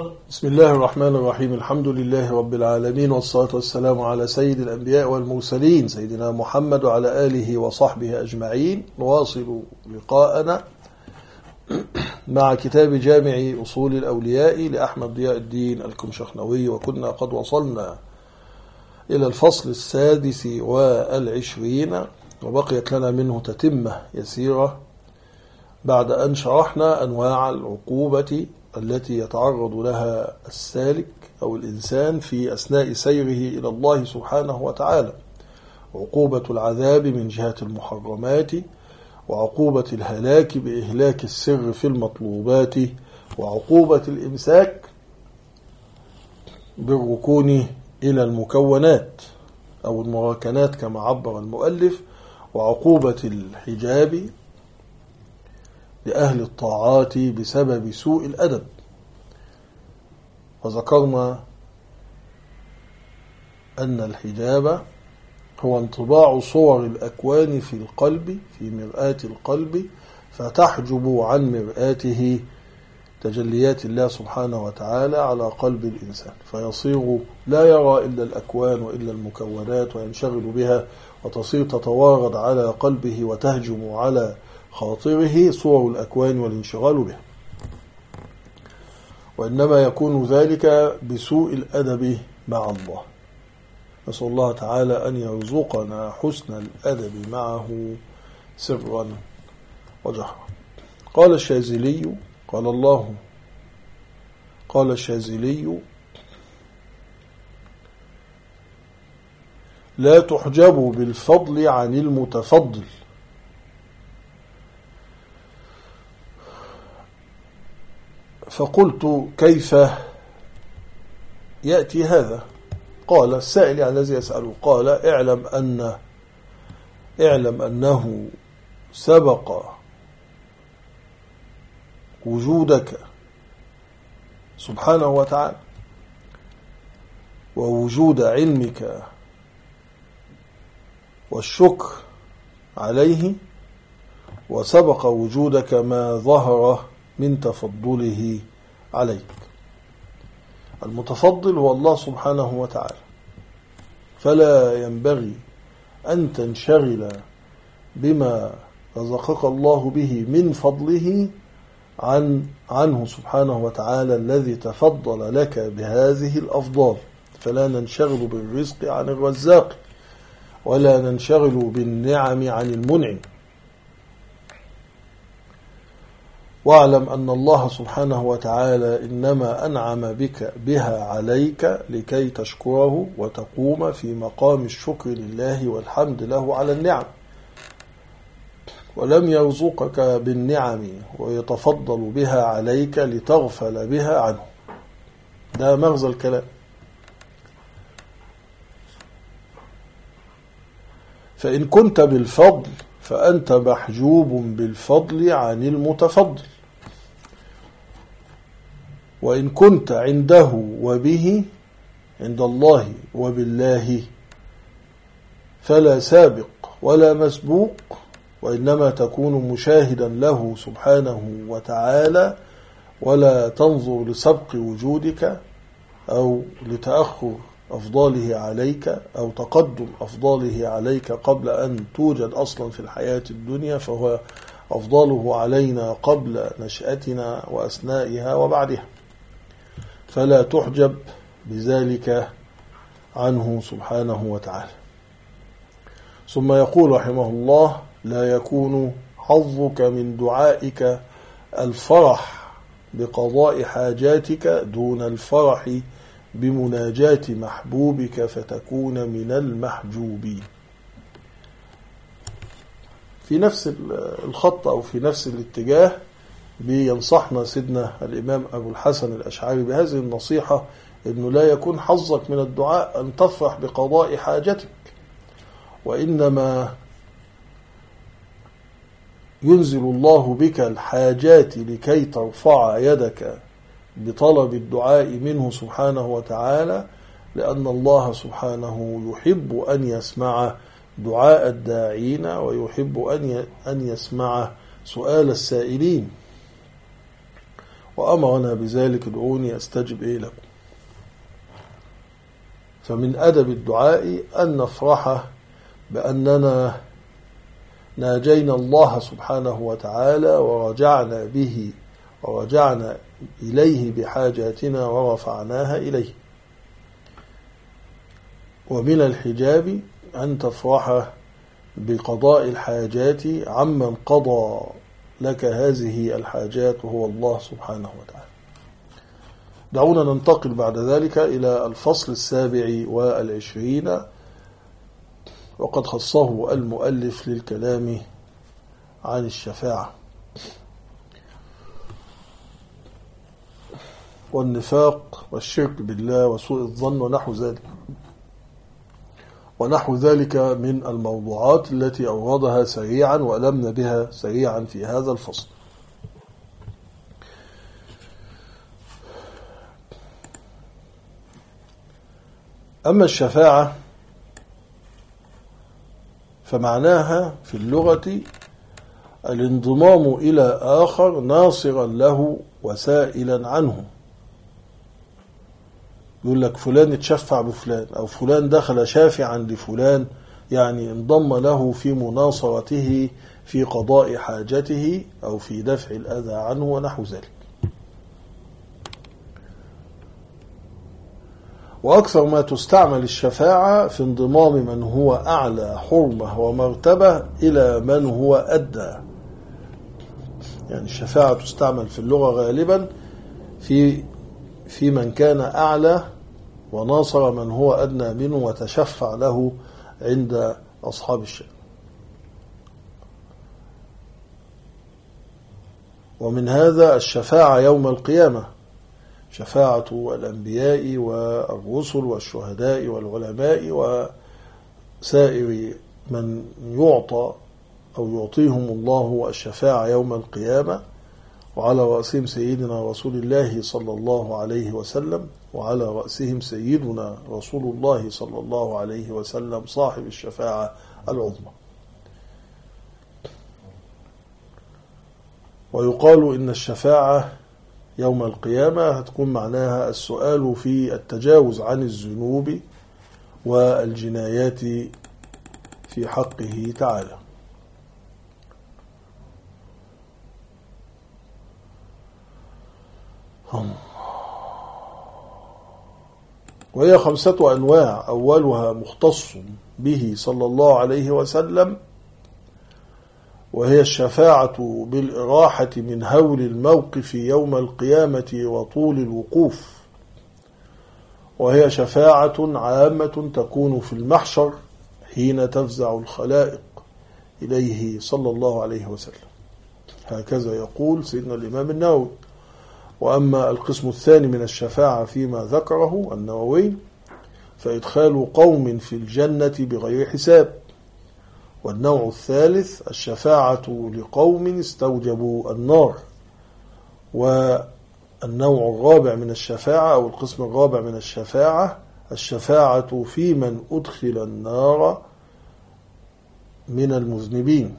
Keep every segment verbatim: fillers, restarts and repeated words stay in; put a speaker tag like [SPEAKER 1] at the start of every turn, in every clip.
[SPEAKER 1] بسم الله الرحمن الرحيم. الحمد لله رب العالمين، والصلاة والسلام على سيد الأنبياء والمرسلين سيدنا محمد وعلى آله وصحبه أجمعين. نواصل لقاءنا مع كتاب جامع أصول الأولياء لأحمد ضياء الدين الكمشخنوي، وكنا قد وصلنا إلى الفصل السادس والعشرين، وبقيت لنا منه تتمة يسيرة بعد أن شرحنا أنواع العقوبة التي يتعرض لها السالك أو الإنسان في أثناء سيره إلى الله سبحانه وتعالى: عقوبة العذاب من جهة المحرمات، وعقوبة الهلاك بإهلاك السر في المطلوبات، وعقوبة الإمساك بالركون إلى المكونات أو المراكنات كما عبر المؤلف، وعقوبة الحجاب لأهل الطاعات بسبب سوء الأدب. وذكرنا أن الحجاب هو انطباع صور الأكوان في القلب، في مرآة القلب، فتحجب عن مرآته تجليات الله سبحانه وتعالى على قلب الإنسان، فيصير لا يرى إلا الأكوان وإلا المكونات وينشغل بها، وتصير تتوارد على قلبه وتهجم على خاطره صور الأكوان والانشغال بها، وإنما يكون ذلك بسوء الأدب مع الله. نسأل الله تعالى أن يرزقنا حسن الأدب معه سرا وجهرا. قال الشاذلي قال الله قال الشاذلي: لا تحجبوا بالفضل عن المتفضل. فقلت: كيف يأتي هذا؟ قال السائل يعني الذي يسأله، قال: اعلم أن اعلم أنه سبق وجودك سبحانه وتعالى ووجود علمك والشكر عليه، وسبق وجودك ما ظهر من تفضله عليك. المتفضل هو الله سبحانه وتعالى، فلا ينبغي أن تنشغل بما رزقك الله به من فضله عن عنه سبحانه وتعالى الذي تفضل لك بهذه الأفضال. فلا ننشغل بالرزق عن الرزاق، ولا ننشغل بالنعم عن المنعم. واعلم أن الله سبحانه وتعالى إنما أنعم بك بها عليك لكي تشكره وتقوم في مقام الشكر لله والحمد له على النعم، ولم يرزقك بالنعم ويتفضل بها عليك لتغفل بها عنه. ده مغزى الكلام. فإن كنت بالفضل فأنت محجوب بالفضل عن المتفضل، وإن كنت عنده وبه، عند الله وبالله، فلا سابق ولا مسبوق، وإنما تكون مشاهدا له سبحانه وتعالى، ولا تنظر لسبق وجودك أو لتأخر أفضاله عليك أو تقدم أفضاله عليك قبل أن توجد أصلا في الحياة الدنيا، فهو أفضاله علينا قبل نشأتنا وأثنائها وبعدها، فلا تحجب بذلك عنه سبحانه وتعالى. ثم يقول رحمه الله: لا يكون حظك من دعائك الفرح بقضاء حاجاتك دون الفرح بمناجاة محبوبك فتكون من المحجوبين. في نفس الخط أو في نفس الاتجاه بينصحنا سيدنا الإمام أبو الحسن الأشعري بهذه النصيحة: إنه لا يكون حظك من الدعاء أن تفرح بقضاء حاجتك، وإنما ينزل الله بك الحاجات لكي ترفع يدك بطلب الدعاء منه سبحانه وتعالى، لأن الله سبحانه يحب أن يسمع دعاء الداعين، ويحب أن يسمع سؤال السائلين. وأمرنا بذلك ادعوني أستجب إيه لكم. فمن أدب الدعاء أن نفرح بأننا ناجينا الله سبحانه وتعالى ورجعنا به ورجعنا إليه بحاجاتنا ورفعناها إليه. ومن الحجاب أن تفرح بقضاء الحاجات عمن قضى لك هذه الحاجات وهو الله سبحانه وتعالى. دعونا ننتقل بعد ذلك إلى الفصل السابع والعشرين، وقد خصه المؤلف للكلام عن الشفاعة والنفاق والشرك بالله وسوء الظن ونحو ذلك ونحو ذلك من الموضوعات التي أوردها سريعا وألمنا بها سريعا في هذا الفصل. أما الشفاعة فمعناها في اللغة الانضمام إلى آخر ناصرا له وسائلا عنه. يقول لك فلان اتشفع بفلان، أو فلان دخل شافعا لفلان، يعني انضم له في مناصرته في قضاء حاجته أو في دفع الأذى عنه ونحو ذلك. وأكثر ما تستعمل الشفاعة في انضمام من هو أعلى حرمة ومرتبة إلى من هو أدنى. يعني الشفاعة تستعمل في اللغة غالبا في في من كان أعلى وناصر من هو أدنى منه وتشفع له عند أصحاب الشأن. ومن هذا الشفاعة يوم القيامة، شفاعة الأنبياء والرسل والشهداء والعلماء وسائر من يعطى أو يعطيهم الله الشفاعة يوم القيامة، وعلى رأسهم سيدنا رسول الله صلى الله عليه وسلم، وعلى رأسهم سيدنا رسول الله صلى الله عليه وسلم صاحب الشفاعة العظمى. ويقال إن الشفاعة يوم القيامة هتكون معناها السؤال في التجاوز عن الذنوب والجنايات في حقه تعالى. وهي خمسة أنواع، أولها مختص به صلى الله عليه وسلم، وهي الشفاعة بالإراحة من هول الموقف يوم القيامة وطول الوقوف. وهي شفاعة عامة تكون في المحشر حين تفزع الخلائق إليه صلى الله عليه وسلم. هكذا يقول سيدنا الإمام النووي. وأما القسم الثاني من الشفاعة فيما ذكره النووي فإدخال قوم في الجنة بغير حساب. والنوع الثالث الشفاعة لقوم استوجبوا النار. والنوع الرابع من الشفاعة أو القسم الرابع من الشفاعة الشفاعة في من أدخل النار من المذنبين.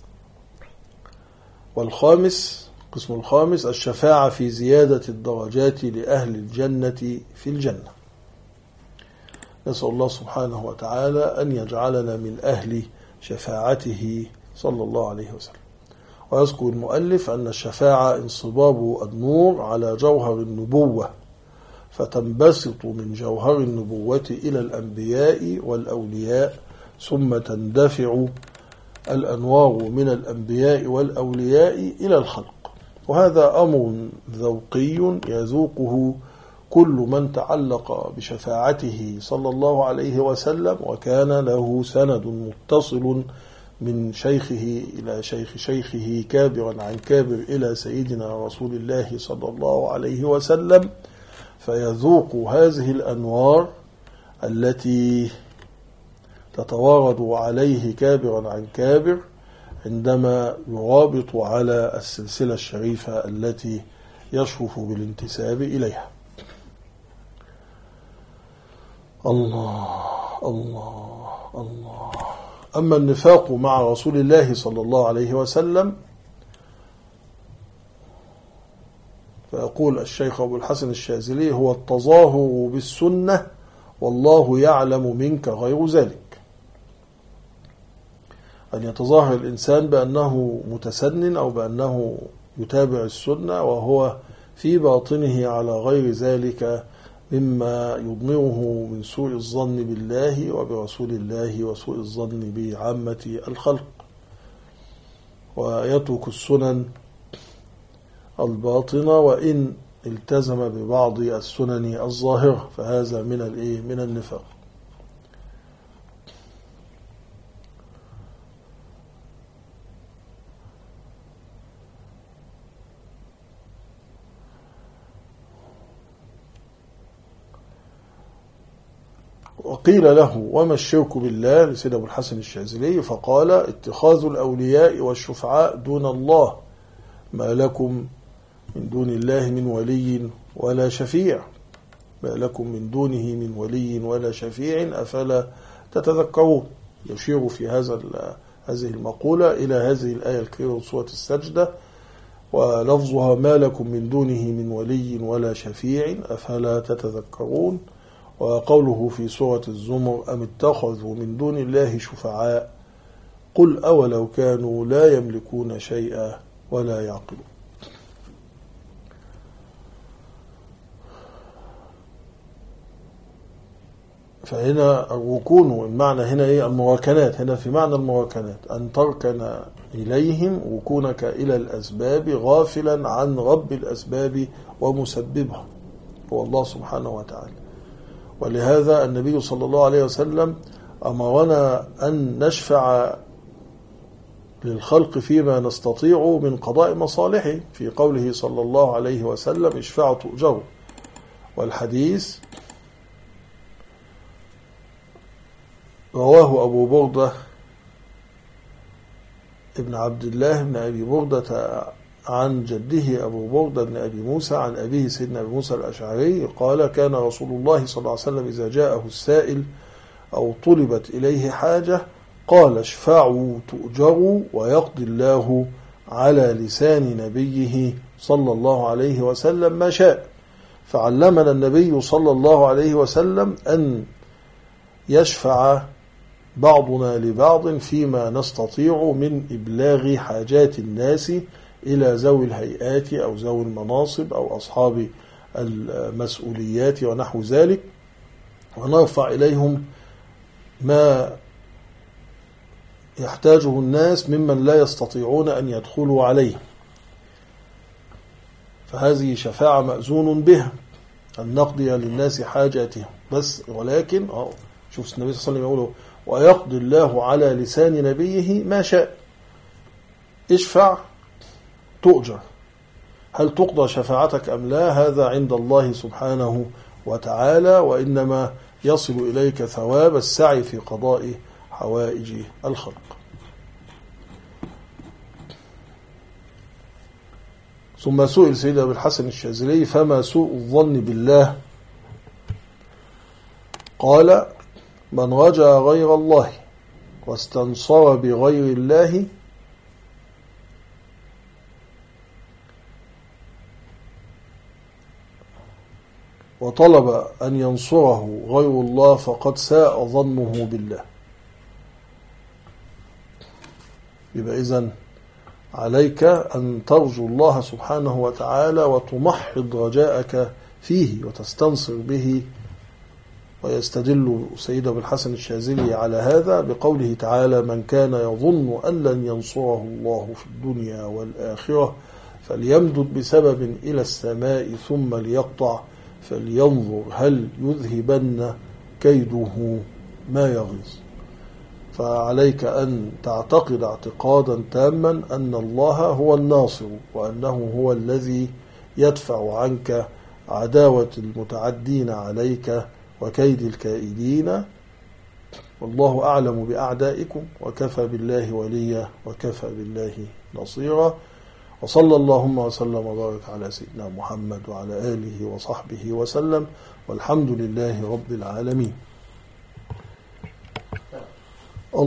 [SPEAKER 1] والخامس القسم الخامس الشفاعة في زيادة الدرجات لأهل الجنة في الجنة. نسأل الله سبحانه وتعالى أن يجعلنا من أهل شفاعته صلى الله عليه وسلم. ويذكر المؤلف أن الشفاعة انصباب النور على جوهر النبوة، فتنبسط من جوهر النبوة إلى الأنبياء والأولياء، ثم تندفع الأنوار من الأنبياء والأولياء إلى الخلق. وهذا أمر ذوقي يذوقه كل من تعلق بشفاعته صلى الله عليه وسلم وكان له سند متصل من شيخه إلى شيخ شيخه كابرا عن كابر إلى سيدنا رسول الله صلى الله عليه وسلم، فيذوق هذه الأنوار التي تتوارد عليه كابرا عن كابر عندما يرابط على السلسلة الشريفة التي يشرف بالانتساب إليها. الله الله الله. أما النفاق مع رسول الله صلى الله عليه وسلم فيقول الشيخ أبو الحسن الشاذلي: هو التظاهر بالسنة والله يعلم منك غير ذلك. أن يتظاهر الإنسان بأنه متسنن أو بأنه يتابع السنة وهو في باطنه على غير ذلك مما يضمره من سوء الظن بالله وبرسول الله وسوء الظن بعامة الخلق، ويترك السنن الباطنة وإن التزم ببعض السنن الظاهرة، فهذا من الإيه؟ من النفاق. وقيل له: وما الشرك بالله؟ لسيد أبو الحسن الشاذلي، فقال: اتخاذ الأولياء والشفعاء دون الله، ما لكم من دون الله من ولي ولا شفيع، ما لكم من دونه من ولي ولا شفيع أفلا تتذكرون. يشير في هذا هذه المقولة إلى هذه الآية الكريمة من سورة السجدة، ولفظها: ما لكم من دونه من ولي ولا شفيع أفلا تتذكرون. وقوله في سورة الزمر: أم اتخذوا من دون الله شفعاء قل أولو كانوا لا يملكون شيئا ولا يعقلون. فهنا الركون، المعنى هنا إيه؟ المراكنات. هنا في معنى المراكنات أن تركن إليهم ركونك إلى الأسباب غافلا عن رب الأسباب ومسببها هو الله سبحانه وتعالى. ولهذا النبي صلى الله عليه وسلم أمرنا أن نشفع للخلق فيما نستطيع من قضاء مصالحه، في قوله صلى الله عليه وسلم: اشفعوا تؤجروا. والحديث رواه أبو بردة ابن عبد الله بن أبي بردة عن جده أبو بردة بن أبي موسى عن أبيه سيدنا أبي موسى الأشعري قال: كان رسول الله صلى الله عليه وسلم إذا جاءه السائل أو طلبت إليه حاجة قال: اشفعوا تؤجروا ويقضي الله على لسان نبيه صلى الله عليه وسلم ما شاء. فعلمنا النبي صلى الله عليه وسلم أن يشفع بعضنا لبعض فيما نستطيع من إبلاغ حاجات الناس إلى ذوي الهيئات أو ذوي المناصب أو أصحاب المسؤوليات ونحو ذلك، ونرفع إليهم ما يحتاجه الناس ممن لا يستطيعون أن يدخلوا عليه. فهذه شفاعة مأذون بها، أن نقضي للناس حاجاتهم. بس ولكن شوف النبي صلى الله عليه وسلم يقول: ويقضي الله على لسان نبيه ما شاء. اشفع تؤجر. هل تقضى شفاعتك أم لا؟ هذا عند الله سبحانه وتعالى، وإنما يصل إليك ثواب السعي في قضاء حوائج الخلق. ثم سئل سيد أبي الحسن الشاذلي: فما سوء الظن بالله؟ قال: من رجا غير الله واستنصر بغير الله وطلب أن ينصره غير الله فقد ساء ظنه بالله. يبقى إذن عليك أن ترجو الله سبحانه وتعالى وتمحض رجاءك فيه وتستنصر به. ويستدل سيد أبو الحسن الشاذلي على هذا بقوله تعالى: من كان يظن أن لن ينصره الله في الدنيا والآخرة فليمدد بسبب إلى السماء ثم ليقطع فلينظر هل يذهبن كيده ما يغيظ. فعليك أن تعتقد اعتقادا تاما أن الله هو الناصر، وأنه هو الذي يدفع عنك عداوة المتعدين عليك وكيد الكائدين. والله أعلم بأعدائكم وكفى بالله وليا وكفى بالله نصيرا. وصلى اللهم وسلم وبارك على سيدنا محمد وعلى آله وصحبه وسلم، والحمد لله رب العالمين.